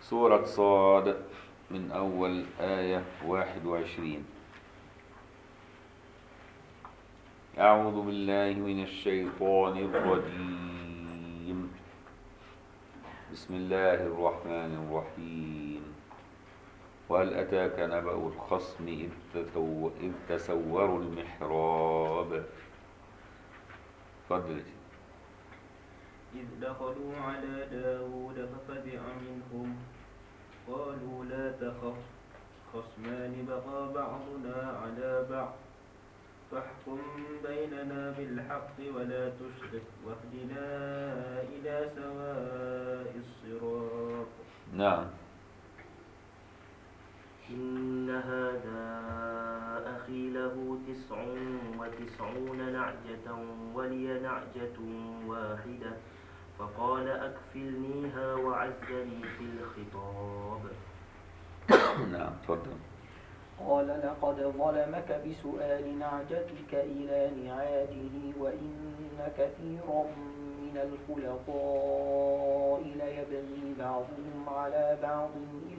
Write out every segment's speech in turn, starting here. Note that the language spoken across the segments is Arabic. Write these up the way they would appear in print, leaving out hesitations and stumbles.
سورة صاد من أول آية 21. أعوذ بالله من الشيطان الرجيم. بسم الله الرحمن الرحيم. وهل أتاك نبأ الخصم إذ تسوروا المحراب. فضل. إذ دخلوا على داود ففزع منهم قالوا لا تخف خصمان بغى بعضنا على بعض فاحكم بيننا بالحق ولا تشرك واهدنا إلى سواء الصراط. نعم. إن هذا أخي له 99 نعجة ولي نعجة واحدة فقال أكفلنيها وعزني في الخطاب. نعم تفضل. قال لقد ظلمك بسؤال نعجتك إلى نعاجه وإن كثيرا من الخلطاء ليبغي بعضهم على بعض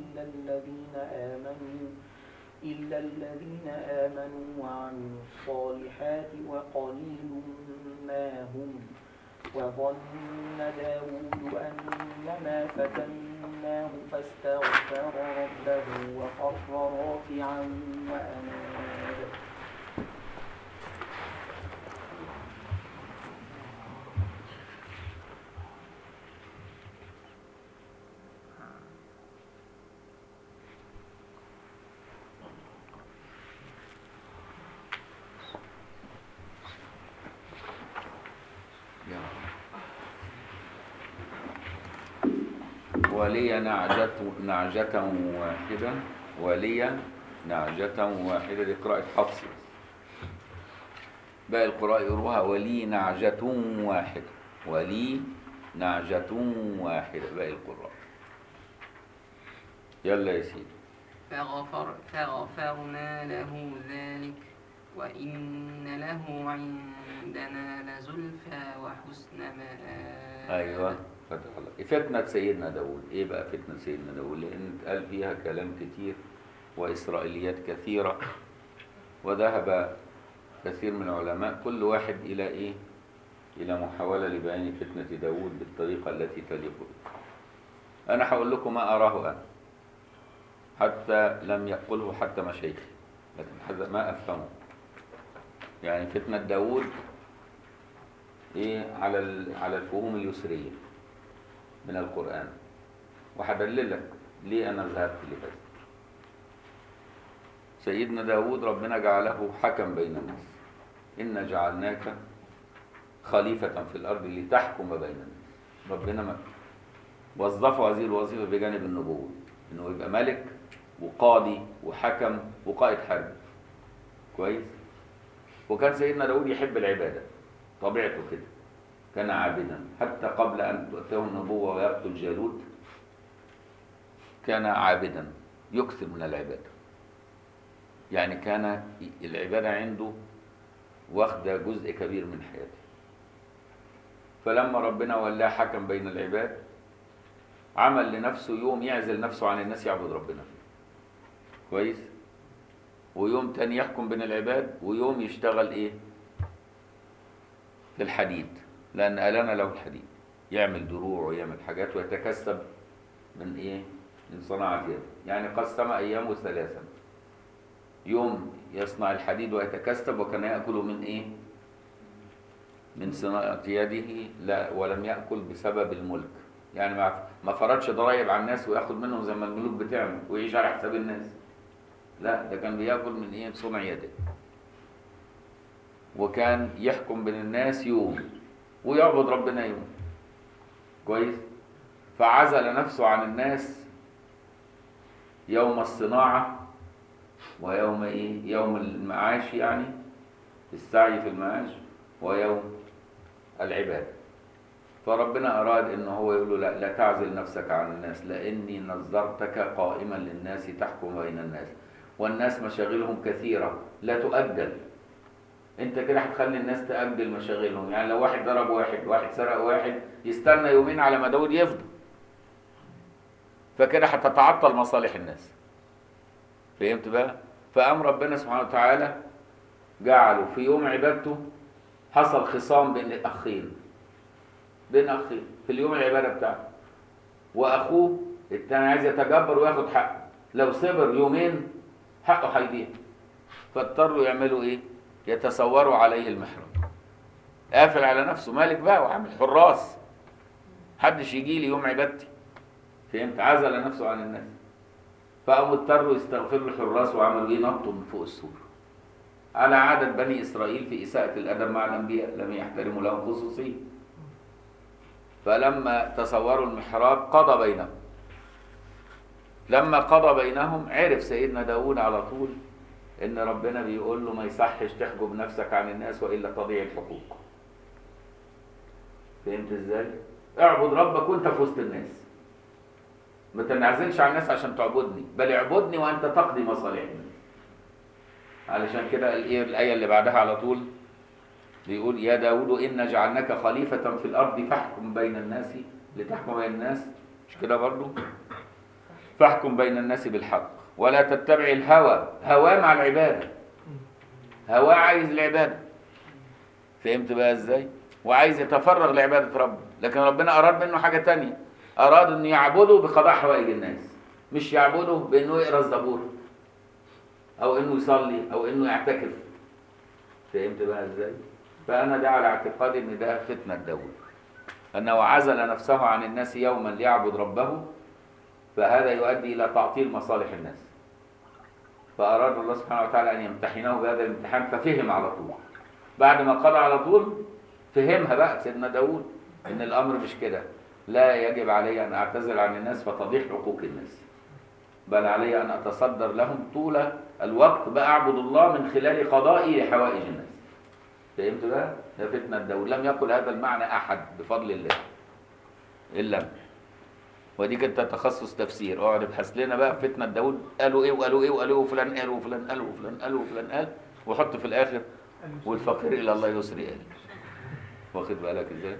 إلا الذين آمنوا وعملوا الصالحات وقليل ما هم. وظن داود أنما فتناه فاستغفر ربه وخر راكعا وأناب. ولي نعجة واحدة. ولي نعجة واحدة دي قراءة حفص. باقي القراء يروها ولي نعجة واحدة. ولي نعجة واحدة باقي القراء. يلا يا سيدي. فغفرنا له ذلك وإن له عندنا لزلفى وحسن مآب. أيوة فتح الله. فتنة سيدنا داود. إيه بقى فتنة سيدنا داود؟ لأن قال فيها كلام كتير وإسرائيليات كثيرة، وذهب كثير من العلماء كل واحد إلى إيه؟ إلى محاولة لبيان فتنة داود بالطريقة التي تليق به. أنا هقول لكم ما أراه أنا، حتى لم يقله حتى مشايخي، لكن ما أفهمه. يعني فتنة داود إيه على الفهوم اليسرية من القرآن، وهدللك ليه أنا ذهبت لهذا. سيدنا داود ربنا جعله حكم بين الناس. إنا جعلناك خليفة في الأرض لتحكم بين الناس. ربنا وظفوا هذه الوظيفة بجانب النبوة، إنه يبقى ملك وقاضي وحكم وقائد حرب. كويس. وكان سيدنا داود يحب العبادة، طبيعته كده، كان عابدا حتى قبل أن تؤتيه النبوة ويقتل جالوت. كان عابدا يكثر من العبادة، يعني كان العبادة عنده واخدة جزء كبير من حياته. فلما ربنا ولاه حكم بين العباد عمل لنفسه يوم يعزل نفسه عن الناس يعبد ربنا فيه. كويس. ويوم تاني يحكم بين العباد، ويوم يشتغل ايه في الحديد، لأن ألان له الحديد، يعمل دروع ويعمل حاجات ويتكسب من ايه؟ من صناعة يده. يعني قسم أيامه 3، يوم يصنع الحديد ويتكسب، وكان يأكل من ايه؟ من صناعة يده. لا، ولم يأكل بسبب الملك، يعني ما فرضش ضرائب على الناس وياخد منهم زي ما الملوك بتعمل ويعيش على حساب الناس. لا، ده كان بياكل من ايه؟ بصنع يده. وكان يحكم بين الناس يوم ويعبد ربنا يوم. كويس. فعزل نفسه عن الناس يوم الصناعة ويوم ايه؟ يوم المعاش، يعني السعي في المعاش، ويوم العبادة. فربنا أراد إنه هو يقول له لا تعزل نفسك عن الناس، لأني نظرتك قائما للناس تحكم بين الناس، والناس مشاغلهم كثيرة لا تؤجل. انت كده هتخلي الناس تأجل مشاغلهم. يعني لو واحد ضرب واحد سرق واحد، يستنى يومين على ما داود يفضى. فكده هتتعطل مصالح الناس. فهمت بقى؟ فقام ربنا سبحانه وتعالى جعله في يوم عبادته حصل خصام بين اخين في اليوم العباده بتاعته، واخوه التاني عايز يتجبر وياخد حقه، لو صبر يومين حقه هيضيع، فاضطروا يعملوا ايه؟ يتسوروا عليه المحراب، قافل على نفسه مالك بقى وعامل حراس، محدش يجي لي يوم عبادتي. فهمت؟ عزل نفسه عن الناس، فقاموا اضطروا يستغفروا الحراس وعملوا ايه؟ نطوا من فوق السور، على عادة بني إسرائيل في إساءة الأدب مع الأنبياء، لم يحترموا لهم خصوصية. فلما تصوروا المحراب قضى بينهم، لما قضى بينهم عرف سيدنا داود على طول إن ربنا بيقول له ما يصحش تحجب نفسك عن الناس وإلا تضيع الحقوق. فهمت إزاي؟ اعبد ربك وأنت في وسط الناس، ما تنعزلش عن الناس عشان تعبدني، بل اعبدني وأنت تقضي مصالح الناس. علشان كده الآية اللي بعدها على طول بيقول يا داود إنا جعلناك خليفة في الأرض فاحكم بين الناس، لتحكم بين الناس، مش كده برضو؟ فاحكم بين الناس بالحق ولا تتبع الهوى، هوى مع العبادة، هوى عايز العبادة. فهمت بقى ازاي؟ وعايز يتفرغ لعبادة ربه، لكن ربنا أراد منه حاجة تانية، أراد أنه يعبده بقضاء حوائج الناس، مش يعبده بأنه يقرأ الزبور أو إنه يصلي أو إنه يعتكف. فهمت بقى إزاي؟ فأنا ده على اعتقادي إن ده فتنة داود، أنه عزل نفسه عن الناس يوما ليعبد ربه، فهذا يؤدي إلى تعطيل مصالح الناس. فأراد الله سبحانه وتعالى أن يمتحنه بهذا الامتحان، ففهم على طول. بعد ما قضى على طول فهمها بقى سيدنا داود إن الأمر مش كده، لا يجب علي أن أعتزل عن الناس فتضيع حقوق الناس، بل علي أن أتصدر لهم طول الوقت بقى أعبد الله من خلال قضائي لحوائج الناس. فهمت بقى؟ ده فتنة داود، لم يقل هذا المعنى أحد بفضل الله إلا، ودي كانت تخصص تفسير. اقعد ابحث لنا بقى فتنة داود قالوا إيه وقالوا إيه وقالوا إيه وفلان قال وفلان قال وفلان قال وفلان قال، وحط في الآخر والفقير إلى الله يسري قال. واخد بالك إزاي؟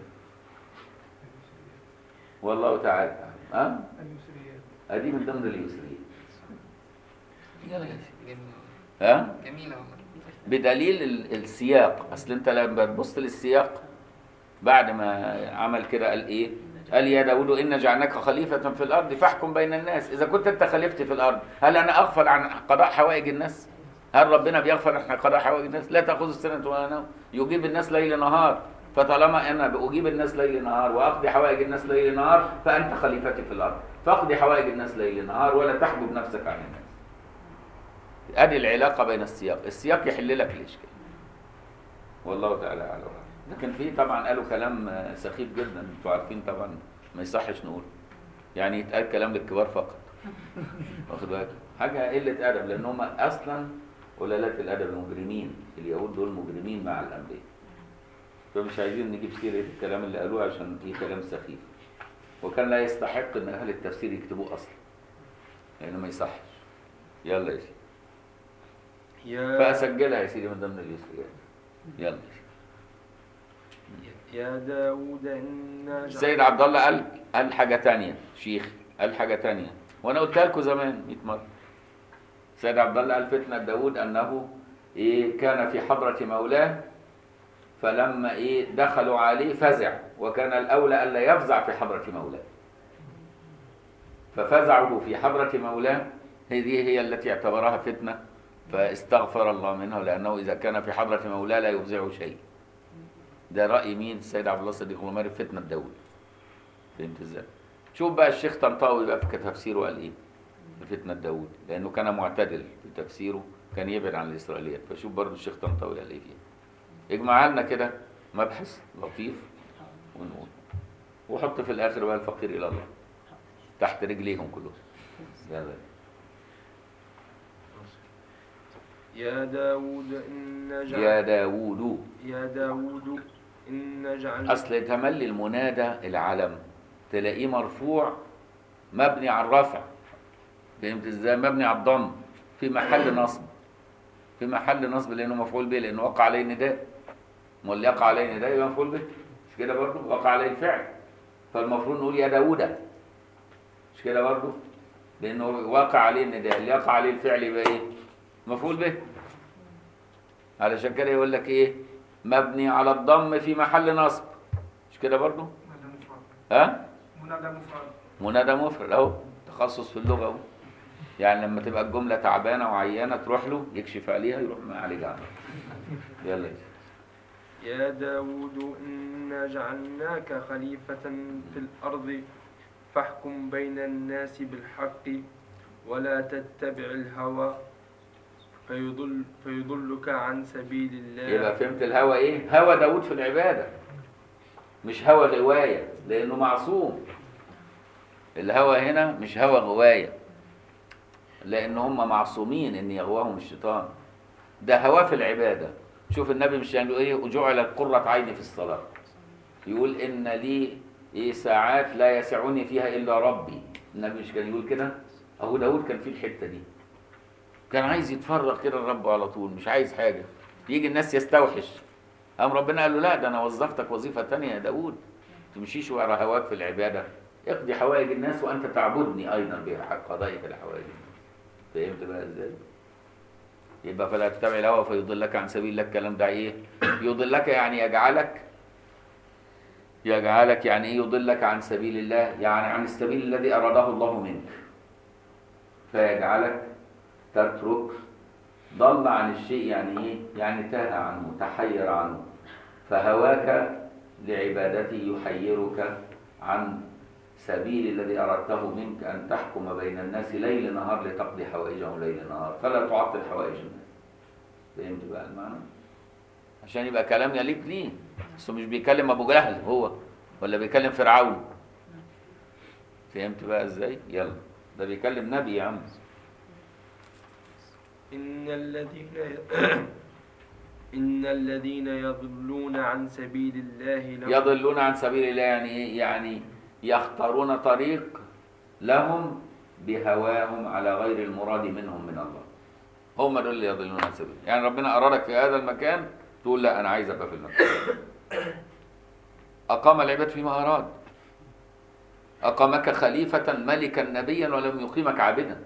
والله تعالى ها؟ أدي من ضمن اليسريات. يلا يا سيدي. ها؟ جميلة والله. بدليل السياق، اصل انت لما تبص للسياق بعد ما عمل كده قال ايه؟ قال يا داود إنا جعلناك خليفة في الأرض فاحكم بين الناس. إذا كنت أنت خليفتي في الأرض، هل أنا أغفل عن قضاء حوائج الناس؟ هل ربنا بيغفل عن قضاء حوائج الناس؟ لا تأخذ السنة ولا نوم، يجيب الناس ليل نهار، فطالما أنا بأجيب الناس ليل نهار وأقضي حوائج الناس ليل نهار فأنت خليفتي في الأرض، فاقضي حوائج الناس ليل نهار ولا تحجب نفسك عن الناس. أدي العلاقة بين السياق يحل لك الإشكال. والله تعالى أعلم. لكن في طبعا قالوا كلام سخيف جدا، انتوا عارفين طبعا ما يصحش نقول، يعني يتقال كلام للكبار فقط. واخد بالك؟ حاجه قله ادب، لان هم اصلا قلالات الادب المجرمين، اليهود دول مجرمين مع الانبياء. فمش عايزين نجيب سيره الكلام اللي قالوه عشان فيه كلام سخيف، وكان لا يستحق ان اهل التفسير يكتبوه اصلا، لانه ما يصحش. يلا يا سيدي. فاسجلها يا سيدي من ضمن اليسريات. يلا يا سيدي. يا داود إنا السيد عبد الله قال حاجة تانية، شيخ قال حاجة تانية، وأنا قلتها لكم زمان 100 مرة. السيد عبد الله قال فتنة داود أنه كان في حضرة مولاه، فلما دخلوا عليه فزع، وكان الأولى ألا يفزع في حضرة مولاه، ففزعه في حضرة مولاه، هذه هي التي اعتبرها فتنة، فاستغفر الله منه، لأنه إذا كان في حضرة مولاه لا يفزعه شيء. ده رأي مين؟ السيد عبد الله الصديق الغماري في فتنة داود. فهمت ازاي؟ شوف بقى الشيخ طنطاوي بقى في تفسيره قال ايه في فتنة داود، لأنه كان معتدل في تفسيره، كان يبعد عن الإسرائيليات. فشوف برضو الشيخ طنطاوي قال ايه فيه. اجمع لنا كده مبحث لطيف ونقول، وحط في الآخر بقى الفقير إلى الله تحت رجليهم كلهم. يا داود إن جعلناك أصل تملي المنادى العلم تلاقيه مرفوع مبني على الرفع. فهمت ازاي؟ مبني على الضم في محل نصب، لأنه مفعول به، لأنه وقع عليه نداء. ما اللي يقع عليه نداء يبقى مفعول به، مش كده برضه؟ وقع عليه الفعل، فالمفروض نقول يا داود، مش كده برضه؟ لانه واقع عليه النداء، اللي يقع عليه الفعل يبقى ايه؟ مفعول به. علشان كده يقول لك ايه؟ مبني على الضم في محل نصب، مش كده برضو؟ منادى مفرد. ها؟ منادى مفرد. منادى مفرد اهو، تخصص في اللغه اهو. يعني لما تبقى الجمله تعبانه وعيانه تروح له يكشف عليها يروح معالجها. يلا يا داود إنا جعلناك خليفة في الأرض فاحكم بين الناس بالحق ولا تتبع الهوى فيضلك عن سبيل الله. يبقى فهمت الهوى ايه؟ هوى داود في العباده، مش هوى غوايه، لانه معصوم. الهوى هنا مش هوى غوايه، لان هم معصومين ان يغواهم الشيطان. ده هواه في العباده. شوف النبي مش يعني ايه؟ وجعلت قرة عيني في الصلاه. يقول ان لي ايه ساعات لا يسعني فيها الا ربي. النبي مش كان يقول كده؟ اهو داود كان في الحته دي، كان عايز يتفرغ كده لربه على طول، مش عايز حاجه. يجي الناس يستوحش، قام ربنا قال له لا، ده انا وظفتك وظيفه ثانيه يا داود، تمشيش ورا هواك في العباده، اقضي حوائج الناس وانت تعبدني ايضا بقضائك الحوائج. فهمت بقى ازاي؟ يبقى فلا تتبع الهوى فيضلك عن سبيل الله. الكلام ده ايه؟ يضلك يعني يجعلك يعني ايه؟ يضلك عن سبيل الله، يعني عن السبيل الذي اراده الله منك، فيجعلك تترك. ضل عن الشيء يعني ايه؟ يعني تاه عنه، تحير عنه. فهواك لعبادته يحيرك عن سبيل الذي أردته منك أن تحكم بين الناس ليل نهار لتقضي حوائجهم ليل نهار، فلا تعطل حوائج الناس. فهمت بقى المعنى؟ عشان يبقى كلام يليق ليه. بس مش بيكلم أبو جهل هو، ولا بيكلم فرعون. فهمت بقى ازاي؟ يلا، ده بيكلم نبي يا عم. إن الذين يضلون عن سبيل الله لهم يضلون عن سبيل الله يعني ايه؟ يعني يختارون طريق لهم بهواهم على غير المراد منهم من الله. هم دول اللي يضلون عن سبيل. يعني ربنا أرادك في هذا المكان تقول لا أنا عايز أبقى في المكان. أقام العباد فيما أراد. أقامك خليفة ملكا نبيا ولم يقيمك عابدا،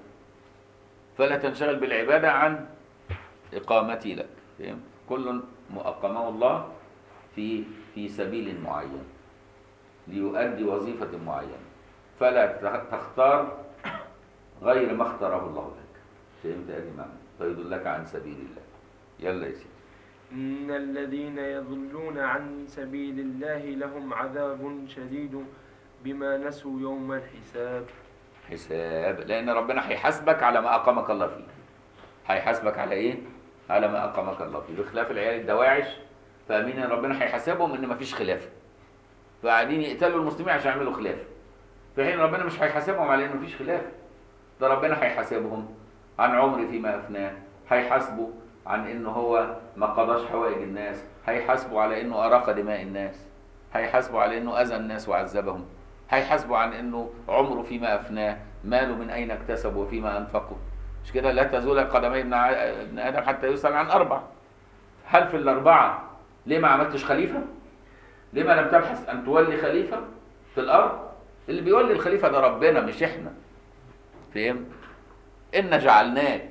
فلا تنشغل بالعبادة عن إقامتي لك. فهمت؟ كل أقامه الله في سبيل معين ليؤدي وظيفة معينة، فلا تختار غير ما اختاره الله لك. فهمت هذه معنى؟ فيضلك عن سبيل الله. يلا يا سيدي. إن الذين يضلون عن سبيل الله لهم عذاب شديد بما نسوا يوم الحساب. حساب، لأن ربنا هيحاسبك على ما أقامك الله فيه. هيحاسبك على إيه؟ على ما أقامك الله فيه، بخلاف العيال الدواعش فاهمين إن ربنا هيحاسبهم إن مفيش خلاف، فقاعدين يقتلوا المسلمين عشان يعملوا خلاف، في حين ربنا مش هيحاسبهم على إن مفيش خلاف. ده ربنا هيحاسبهم عن عمر فيما أفناه، هيحاسبه عن إنه هو ما قضاش حوائج الناس، هيحاسبه على إنه أراق دماء الناس، هيحاسبه على إنه أذى الناس وعذبهم، هيحاسبه عن إنه عمره فيما أفناه، ماله من أين اكتسب وفيما أنفقه. مش كده؟ لا تزول قدمي ابن آدم حتى يسأل عن 4. هل في ال4 ليه ما عملتش خليفة؟ ليه ما لم تبحث أن تولي خليفة في الأرض؟ اللي بيولي الخليفة ده ربنا مش إحنا. فهمت؟ إن جعلناك.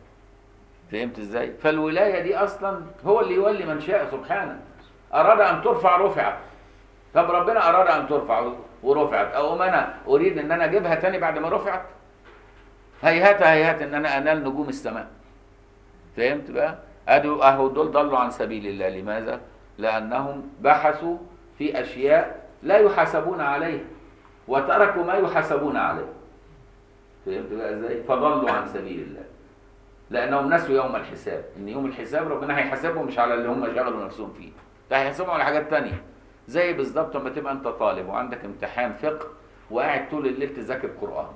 فهمت إزاي؟ فالولاية دي أصلا هو اللي يولي من شاء سبحانه. أراد أن ترفع رفعت. طب ربنا أراد أن ترفع ورفعت، أو أنا أريد أن أنا أجيبها تاني بعد ما رفعت؟ هيهات هيهات ان انا انال نجوم السماء. فهمت بقى؟ اهو دول ضلوا عن سبيل الله. لماذا؟ لانهم بحثوا في اشياء لا يحاسبون عليها وتركوا ما يحاسبون عليه. فهمت بقى ازاي؟ فضلوا عن سبيل الله لانهم نسوا يوم الحساب، ان يوم الحساب ربنا هيحاسبهم مش على اللي هم شغلوا نفسهم فيه، ده هيحاسبهم على حاجات تانية. زي بالظبط لما تبقى انت طالب وعندك امتحان فقه وقاعد طول الليل تذاكر قرآن،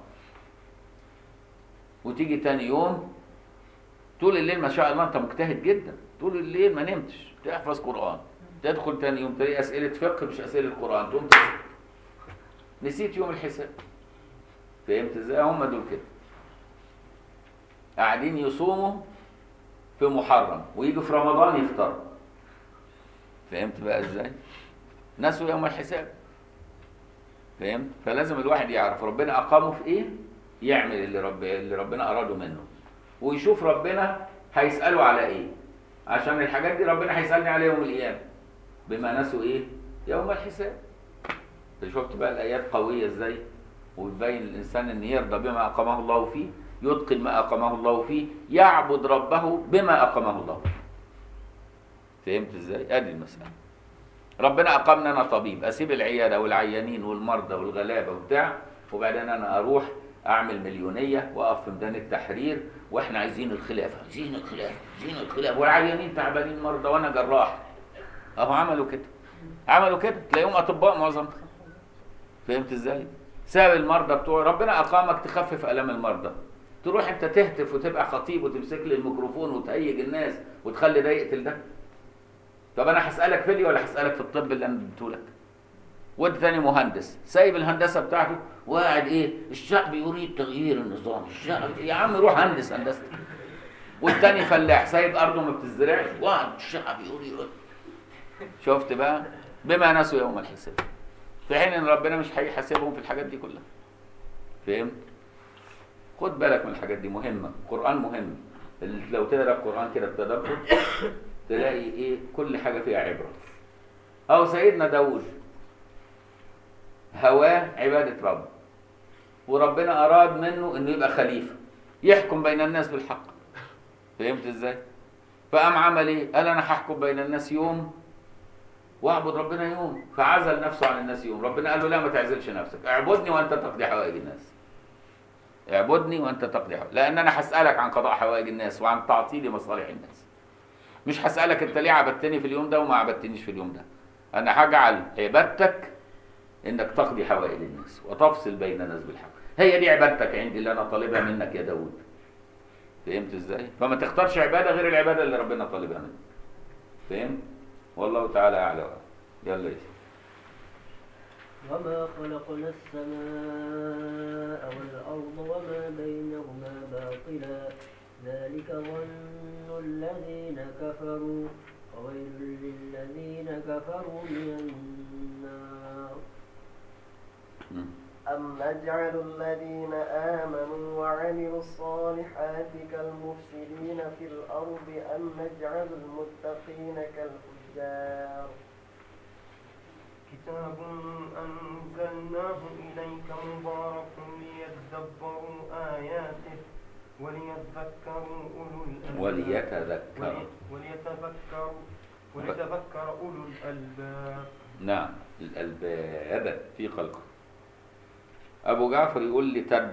وتيجي تاني يوم طول الليل ما شاء الله انت مجتهد جدا، طول الليل ما نمتش تحفظ قرآن، تدخل تاني يوم تلاقي اسئلة فقه مش اسئلة قرآن، تقوم نسيت يوم الحساب. فهمت ازاي؟ هم دول كده قاعدين يصوموا في محرم ويجوا في رمضان يفطروا. فهمت بقى ازاي؟ نسوا يوم الحساب. فهمت؟ فلازم الواحد يعرف ربنا اقامه في ايه يعمل اللي ربنا أراده منه، ويشوف ربنا هيسأله على إيه، عشان الحاجات دي ربنا هيسألني عليها يوم القيامة بما نسوا إيه؟ يوم الحساب. شفت بقى الآيات قوية إزاي؟ وتبين الإنسان إن يرضى بما أقامه الله فيه، يتقن ما أقامه الله فيه، يعبد ربه بما أقامه الله فيه. فهمت إزاي؟ أدي المسألة. ربنا أقامنا أنا طبيب، أسيب العيادة والعيانين والمرضى والغلابة وبتاع، وبعدين أنا أروح أعمل مليونية وأقف في ميدان التحرير وإحنا عايزين الخلافة، عايزين الخلافة، عايزين الخلافة، والعيانين تعبانين مرضى وأنا جراح. أهو عملوا كده، عملوا كده، تلاقيهم أطباء معظمهم. فهمت إزاي؟ سبب المرضى بتوع ربنا أقامك تخفف آلام المرضى، تروح أنت تهتف وتبقى خطيب وتمسك لي الميكروفون وتهيج الناس وتخلي ده يقتل ده. طب أنا هسألك في دي ولا هسألك في الطب اللي أنا اديتهولك؟ وأنت تاني مهندس سايب الهندسة بتاعته وقاعد إيه؟ الشعب يريد تغيير النظام، الشعب يا عم روح هندس هندسة. والتاني فلاح سايب أرضه ما بتزرعش وقاعد الشعب يريد. شفت بقى؟ بما نسوا يوم الحساب. في حين ان ربنا مش هيحاسبهم في الحاجات دي كلها. فهمت؟ خد بالك من الحاجات دي، مهمه، القران مهم. لو تقرا القران كده بتدبر تلاقي ايه؟ كل حاجه فيها عبره. او سيدنا داوود هواه عباده رب، وربنا اراد منه انه يبقى خليفه يحكم بين الناس بالحق. فهمت ازاي؟ فقام عمل ايه؟ قال انا هحكم بين الناس يوم واعبد ربنا يوم، فعزل نفسه عن الناس يوم. ربنا قال له لا ما تعزلش نفسك، اعبدني وانت تقضي حوائج الناس. اعبدني وانت تقضي حوائج، لان انا هسالك عن قضاء حوائج الناس وعن تعطيل مصالح الناس. مش هسالك انت ليه عبدتني في اليوم ده وما عبدتنيش في اليوم ده. انا هجعل عبادتك انك تقضي حوائج الناس وتفصل بين الناس بالحق. هي دي عبادتك عندي اللي انا طالبها منك يا داود. فهمت ازاي؟ فما تختارش عباده غير العباده اللي ربنا طالبها منك. فهمت؟ والله تعالى أعلى. يلا يا سيدي. وما خلقنا السماء والأرض وما بينهما باطلا ذلك ظن الذين كفروا وويل للذين كفروا من النار. أم نجعل الذين آمنوا وعملوا الصالحات كالمفسدين في الأرض أم نجعل المتقين كالفجار. كتاب أنزلناه إليك مبارك ليدبروا آياته وليتذكروا أولو الألباب. وليتذكر أولو الألباب. نعم، الألباب في خلقه. أبو جعفر يقول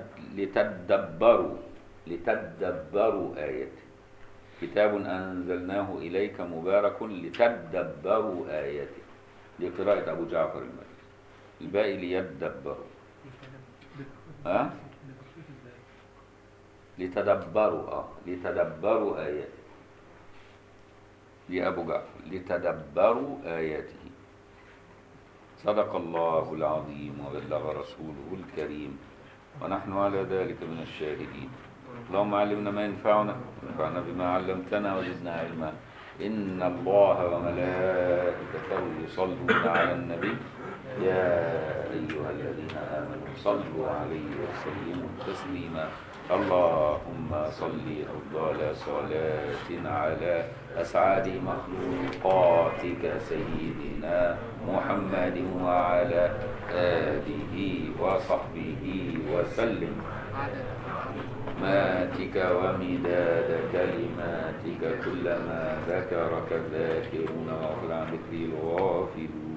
لتدبروا آياته. كتاب أنزلناه إليك مبارك لتدبروا آياته. دي قراءة أبو جعفر المالكي. الباقي ليدبروا. لتدبروا آياته. دي أبو جعفر لتدبروا آياته. صدق الله العظيم وبلغ رسوله الكريم ونحن على ذلك من الشاهدين. اللهم علمنا ما ينفعنا وانفعنا بما علمتنا وزدنا علما. إن الله وملائكته يصلون على النبي يا أيها الذين آمنوا صلوا عليه وسلموا تسليما. اللهم صل أفضل صلاة على أسعد مخلوقاتك سيدنا محمد وعلى آله وصحبه وسلم ماتك ومداد كلماتك كلما ذكرك الذاكرون وغفل عن ذكر الغافلون.